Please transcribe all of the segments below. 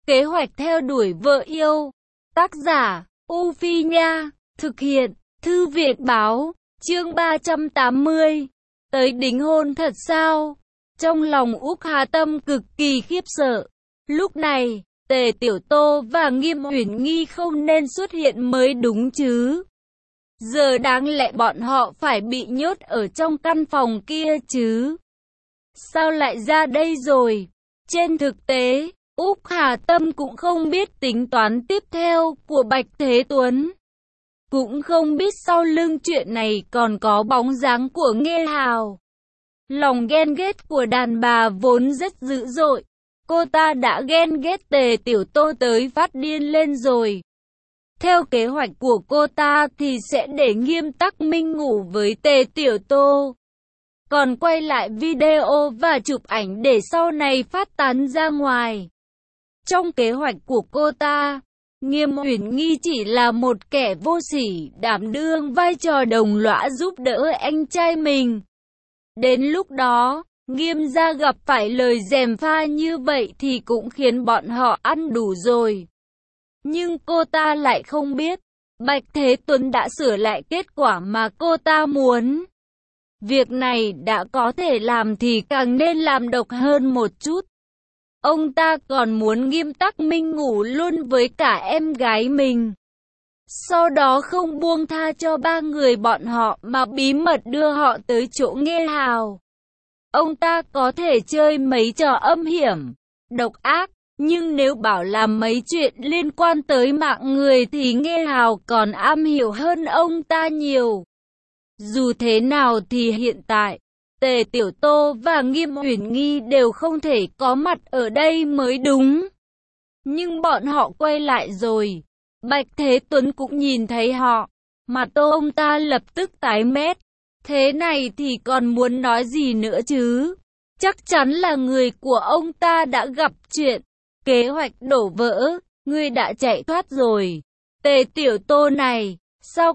Kế hoạch theo đuổi vợ yêu. Tác giả, U Phi Nha. Thực hiện, Thư viện Báo. Chương 380. Tới đính hôn thật sao? Trong lòng Úc Hà Tâm cực kỳ khiếp sợ. Lúc này, Tề Tiểu Tô và Nghiêm Uyển Nghi không nên xuất hiện mới đúng chứ. Giờ đáng lẽ bọn họ phải bị nhốt ở trong căn phòng kia chứ. Sao lại ra đây rồi? Trên thực tế, Úc Hà Tâm cũng không biết tính toán tiếp theo của Bạch Thế Tuấn. Cũng không biết sau lưng chuyện này còn có bóng dáng của Nghê Hào. Lòng ghen ghét của đàn bà vốn rất dữ dội. Cô ta đã ghen ghét Tề Tiểu Tô tới phát điên lên rồi. Theo kế hoạch của cô ta thì sẽ để Nghiêm Tắc Minh ngủ với Tề Tiểu Tô. Còn quay lại video và chụp ảnh để sau này phát tán ra ngoài. Trong kế hoạch của cô ta, Nghiêm Uyển Nghi chỉ là một kẻ vô sỉ, đảm đương vai trò đồng lõa giúp đỡ anh trai mình. Đến lúc đó, Nghiêm gia gặp phải lời gièm pha như vậy thì cũng khiến bọn họ ăn đủ rồi. Nhưng cô ta lại không biết, Bạch Thế Tuấn đã sửa lại kết quả mà cô ta muốn. Việc này đã có thể làm thì càng nên làm độc hơn một chút. Ông ta còn muốn Nghiêm Tắc Minh ngủ luôn với cả em gái mình. Sau đó không buông tha cho ba người bọn họ mà bí mật đưa họ tới chỗ Nghê Hào. Ông ta có thể chơi mấy trò âm hiểm, độc ác, nhưng nếu bảo làm mấy chuyện liên quan tới mạng người thì Nghê Hào còn am hiểu hơn ông ta nhiều. Dù thế nào thì hiện tại, Tề Tiểu Tô và Nghiêm Uyển Nghi đều không thể có mặt ở đây mới đúng. Nhưng bọn họ quay lại rồi. Bạch Thế Tuấn cũng nhìn thấy họ. Mặt ông ta lập tức tái mét. Thế này thì còn muốn nói gì nữa chứ? Chắc chắn là người của ông ta đã gặp chuyện. Kế hoạch đổ vỡ. Ngươi đã chạy thoát rồi. Tề Tiểu Tô này, sao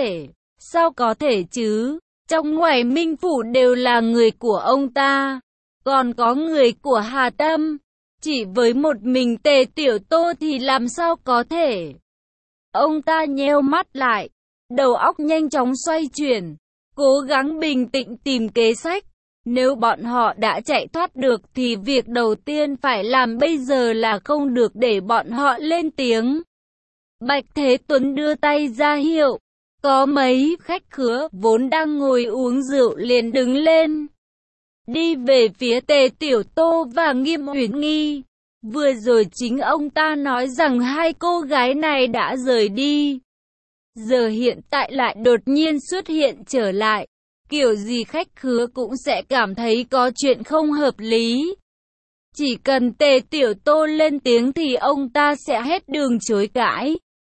có thể chứ? Trong ngoài Minh Phủ đều là người của ông ta. Còn có người của Hà Tâm. Chỉ với một mình Tề Tiểu Tô thì làm sao có thể? Ông ta nheo mắt lại. Đầu óc nhanh chóng xoay chuyển. Cố gắng bình tĩnh tìm kế sách. Nếu bọn họ đã chạy thoát được thì việc đầu tiên phải làm bây giờ là không được để bọn họ lên tiếng. Bạch Thế Tuấn đưa tay ra hiệu. Có mấy khách khứa vốn đang ngồi uống rượu liền đứng lên. Đi về phía Tề Tiểu Tô và Nghiêm Uyển Nghi. Vừa rồi chính ông ta nói rằng hai cô gái này đã rời đi. Giờ hiện tại lại đột nhiên xuất hiện trở lại. Kiểu gì khách khứa cũng sẽ cảm thấy có chuyện không hợp lý. Chỉ cần Tề Tiểu Tô lên tiếng thì ông ta sẽ hết đường chối cãi.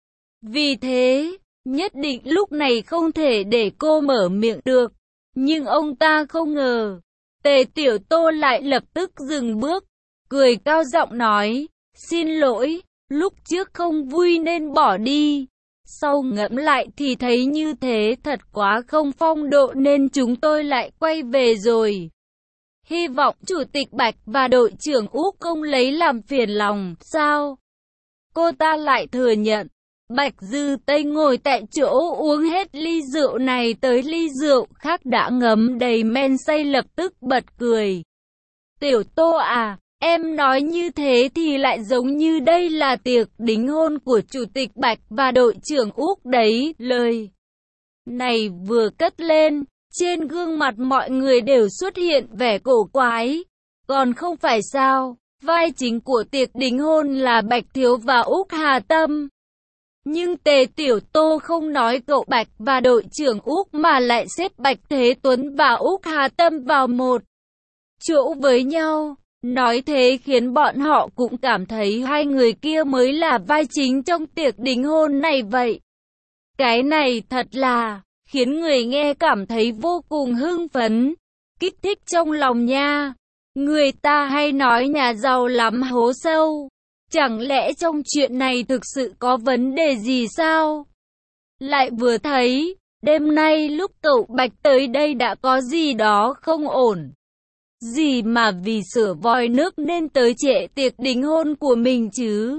Vì thế, nhất định lúc này không thể để cô mở miệng được. Nhưng ông ta không ngờ, Tề Tiểu Tô lại lập tức dừng bước, cười cao giọng nói, xin lỗi, lúc trước không vui nên bỏ đi. Sau ngẫm lại thì thấy như thế thật quá không phong độ nên chúng tôi lại quay về rồi. Hy vọng Chủ tịch Bạch và đội trưởng Úc không lấy làm phiền lòng, sao? Cô ta lại thừa nhận. Bạch Dư Tây ngồi tại chỗ uống hết ly rượu này tới ly rượu khác đã ngấm đầy men say lập tức bật cười. Tiểu Tô à, em nói như thế thì lại giống như đây là tiệc đính hôn của Chủ tịch Bạch và đội trưởng Úc đấy. Lời này vừa cất lên, trên gương mặt mọi người đều xuất hiện vẻ cổ quái. Còn không phải sao, vai chính của tiệc đính hôn là Bạch Thiếu và Úc Hà Tâm. Nhưng Tề Tiểu Tô không nói cậu Bạch và đội trưởng Úc mà lại xếp Bạch Thế Tuấn và Úc Hà Tâm vào một chỗ với nhau. Nói thế khiến bọn họ cũng cảm thấy hai người kia mới là vai chính trong tiệc đính hôn này vậy. Cái này thật là khiến người nghe cảm thấy vô cùng hưng phấn, kích thích trong lòng nha. Người ta hay nói nhà giàu lắm hố sâu. Chẳng lẽ trong chuyện này thực sự có vấn đề gì sao? Lại vừa thấy, đêm nay lúc cậu Bạch tới đây đã có gì đó không ổn. gì mà vì sửa vòi nước nên tới trễ tiệc đính hôn của mình chứ?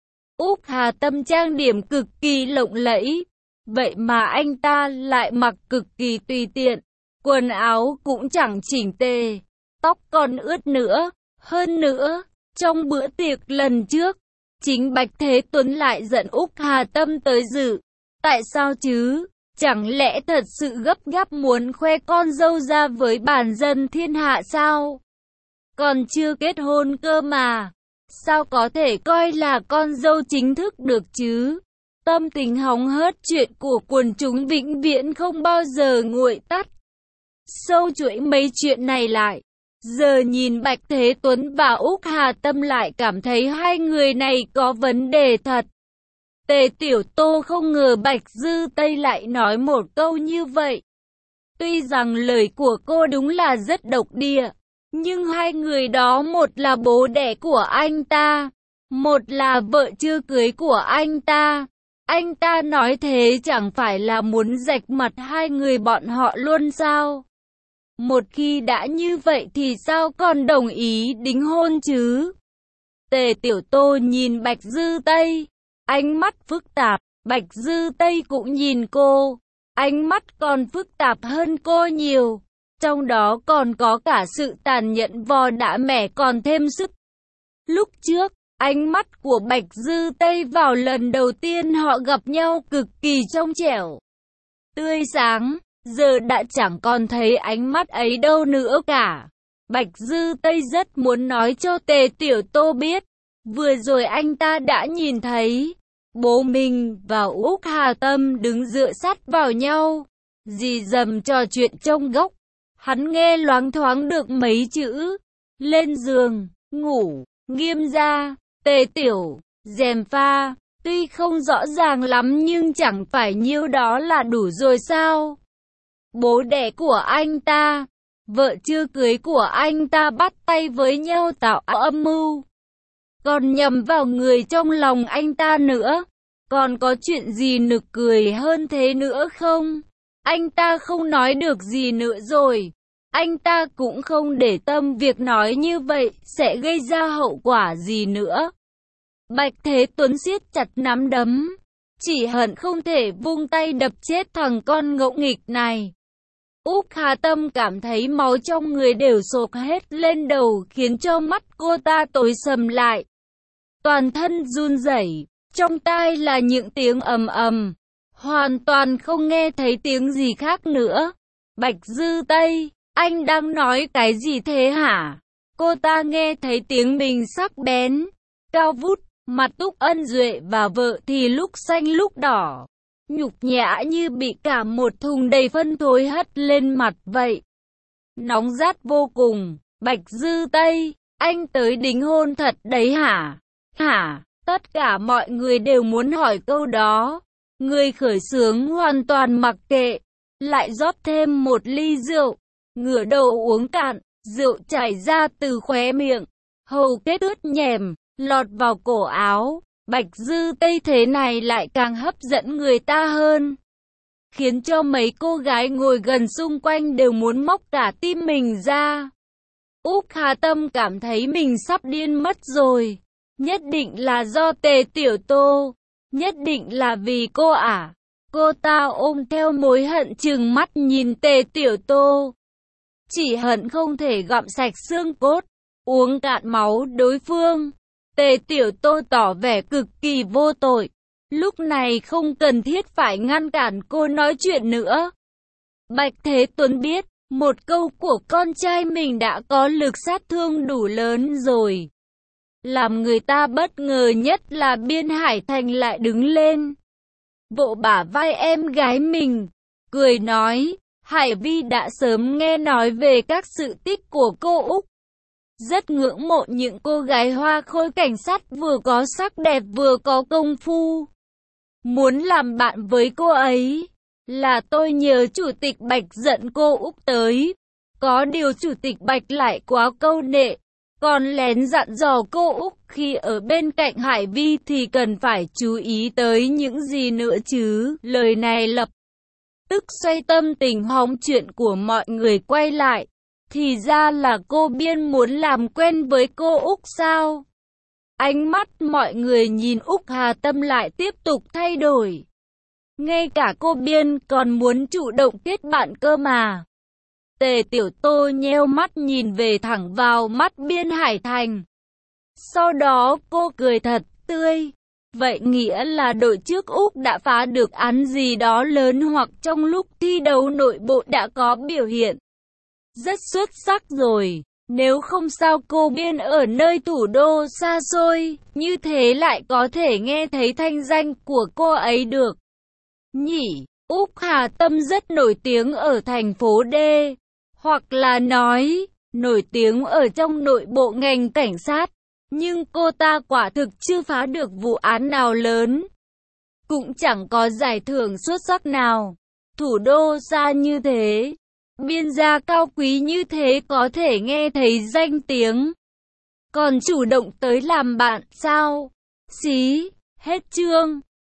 Úc Hà Tâm trang điểm cực kỳ lộng lẫy, vậy mà anh ta lại mặc cực kỳ tùy tiện, quần áo cũng chẳng chỉnh tề, tóc còn ướt nữa. Hơn nữa, trong bữa tiệc lần trước, chính Bạch Thế Tuấn lại dẫn Úc Hà Tâm tới dự. Tại sao chứ? Chẳng lẽ thật sự gấp gáp muốn khoe con dâu ra với bản dân thiên hạ sao? Còn chưa kết hôn cơ mà, sao có thể coi là con dâu chính thức được chứ? Tâm tình hóng hớt chuyện của quần chúng vĩnh viễn không bao giờ nguội tắt. Sâu chuỗi mấy chuyện này lại, giờ nhìn Bạch Thế Tuấn và Úc Hà Tâm lại cảm thấy hai người này có vấn đề thật. Tề Tiểu Tô không ngờ Bạch Dư Tây lại nói một câu như vậy. Tuy rằng lời của cô đúng là rất độc địa, nhưng hai người đó một là bố đẻ của anh ta, một là vợ chưa cưới của anh ta. Anh ta nói thế chẳng phải là muốn rạch mặt hai người bọn họ luôn sao? Một khi đã như vậy thì sao còn đồng ý đính hôn chứ? Tề Tiểu Tô nhìn Bạch Dư Tây, ánh mắt phức tạp. Bạch Dư Tây cũng nhìn cô, ánh mắt còn phức tạp hơn cô nhiều. Trong đó còn có cả sự tàn nhẫn vò đã mẻ còn thêm sức. Lúc trước, ánh mắt của Bạch Dư Tây vào lần đầu tiên họ gặp nhau cực kỳ trong trẻo, tươi sáng, giờ đã chẳng còn thấy ánh mắt ấy đâu nữa cả. Bạch Dư Tây rất muốn nói cho Tề Tiểu Tô biết, vừa rồi anh ta đã nhìn thấy bố mình và Úc Hà Tâm đứng dựa sát vào nhau, rì rầm trò chuyện trong góc. Hắn nghe loáng thoáng được mấy chữ, lên giường, ngủ, Nghiêm gia, Tề Tiểu, gièm pha, tuy không rõ ràng lắm nhưng chẳng phải nhiêu đó là đủ rồi sao? Bố đẻ của anh ta, vợ chưa cưới của anh ta bắt tay với nhau tạo âm mưu, còn nhầm vào người trong lòng anh ta nữa. Còn có chuyện gì nực cười hơn thế nữa không? Anh ta không nói được gì nữa rồi. Anh ta cũng không để tâm việc nói như vậy sẽ gây ra hậu quả gì nữa. Bạch Thế Tuấn siết chặt nắm đấm, chỉ hận không thể vung tay đập chết thằng con ngỗ nghịch này. Úc Hà Tâm cảm thấy máu trong người đều sộc hết lên đầu khiến cho mắt cô ta tối sầm lại. Toàn thân run rẩy, trong tai là những tiếng ầm ầm, hoàn toàn không nghe thấy tiếng gì khác nữa. Bạch Dư Tây, anh đang nói cái gì thế hả? Cô ta nghe thấy tiếng mình sắc bén, cao vút, mặt Túc Ân Duệ và vợ thì lúc xanh lúc đỏ, nhục nhã như bị cả một thùng đầy phân thối hất lên mặt vậy. Nóng rát vô cùng. Bạch Dư Tây, anh tới đính hôn thật đấy hả? Hả? Tất cả mọi người đều muốn hỏi câu đó. Người khởi xướng hoàn toàn mặc kệ, lại rót thêm một ly rượu, ngửa đầu uống cạn, rượu chảy ra từ khóe miệng, hầu kết ướt nhèm, lọt vào cổ áo. Bạch Dư Tây thế này lại càng hấp dẫn người ta hơn, khiến cho mấy cô gái ngồi gần xung quanh đều muốn móc cả tim mình ra. Úc Hà Tâm cảm thấy mình sắp điên mất rồi. Nhất định là do Tề Tiểu Tô, nhất định là vì cô à. Cô ta ôm theo mối hận trừng mắt nhìn Tề Tiểu Tô, chỉ hận không thể gặm sạch xương cốt, uống cạn máu đối phương. Tề Tiểu Tô tỏ vẻ cực kỳ vô tội, lúc này không cần thiết phải ngăn cản cô nói chuyện nữa. Bạch Thế Tuấn biết, một câu của con trai mình đã có lực sát thương đủ lớn rồi. Làm người ta bất ngờ nhất là Biên Hải Thành lại đứng lên, vỗ bả vai em gái mình, cười nói, Hải Vi đã sớm nghe nói về các sự tích của cô Úc. Rất ngưỡng mộ những cô gái hoa khôi cảnh sát vừa có sắc đẹp vừa có công phu. Muốn làm bạn với cô ấy, là tôi nhờ Chủ tịch Bạch dẫn cô Úc tới. Có điều Chủ tịch Bạch lại quá câu nệ, còn lén dặn dò cô Úc khi ở bên cạnh Hải Vi thì cần phải chú ý tới những gì nữa chứ. Lời này lập tức xoay tâm tình hóng chuyện của mọi người quay lại. Thì ra là cô Biên muốn làm quen với cô Úc sao? Ánh mắt mọi người nhìn Úc Hà Tâm lại tiếp tục thay đổi. Ngay cả cô Biên còn muốn chủ động kết bạn cơ mà. Tề Tiểu Tô nheo mắt nhìn về thẳng vào mắt Biên Hải Thành. Sau đó cô cười thật tươi. Vậy nghĩa là đội trước Úc đã phá được án gì đó lớn, hoặc trong lúc thi đấu nội bộ đã có biểu hiện rất xuất sắc rồi. Nếu không sao cô Biên ở nơi thủ đô xa xôi như thế lại có thể nghe thấy thanh danh của cô ấy được nhỉ? Úc Hà Tâm rất nổi tiếng ở thành phố D, hoặc là nói nổi tiếng ở trong nội bộ ngành cảnh sát. Nhưng cô ta quả thực chưa phá được vụ án nào lớn, cũng chẳng có giải thưởng xuất sắc nào. Thủ đô xa như thế, Biên gia cao quý như thế có thể nghe thấy danh tiếng, còn chủ động tới làm bạn sao? Xí, hết chương.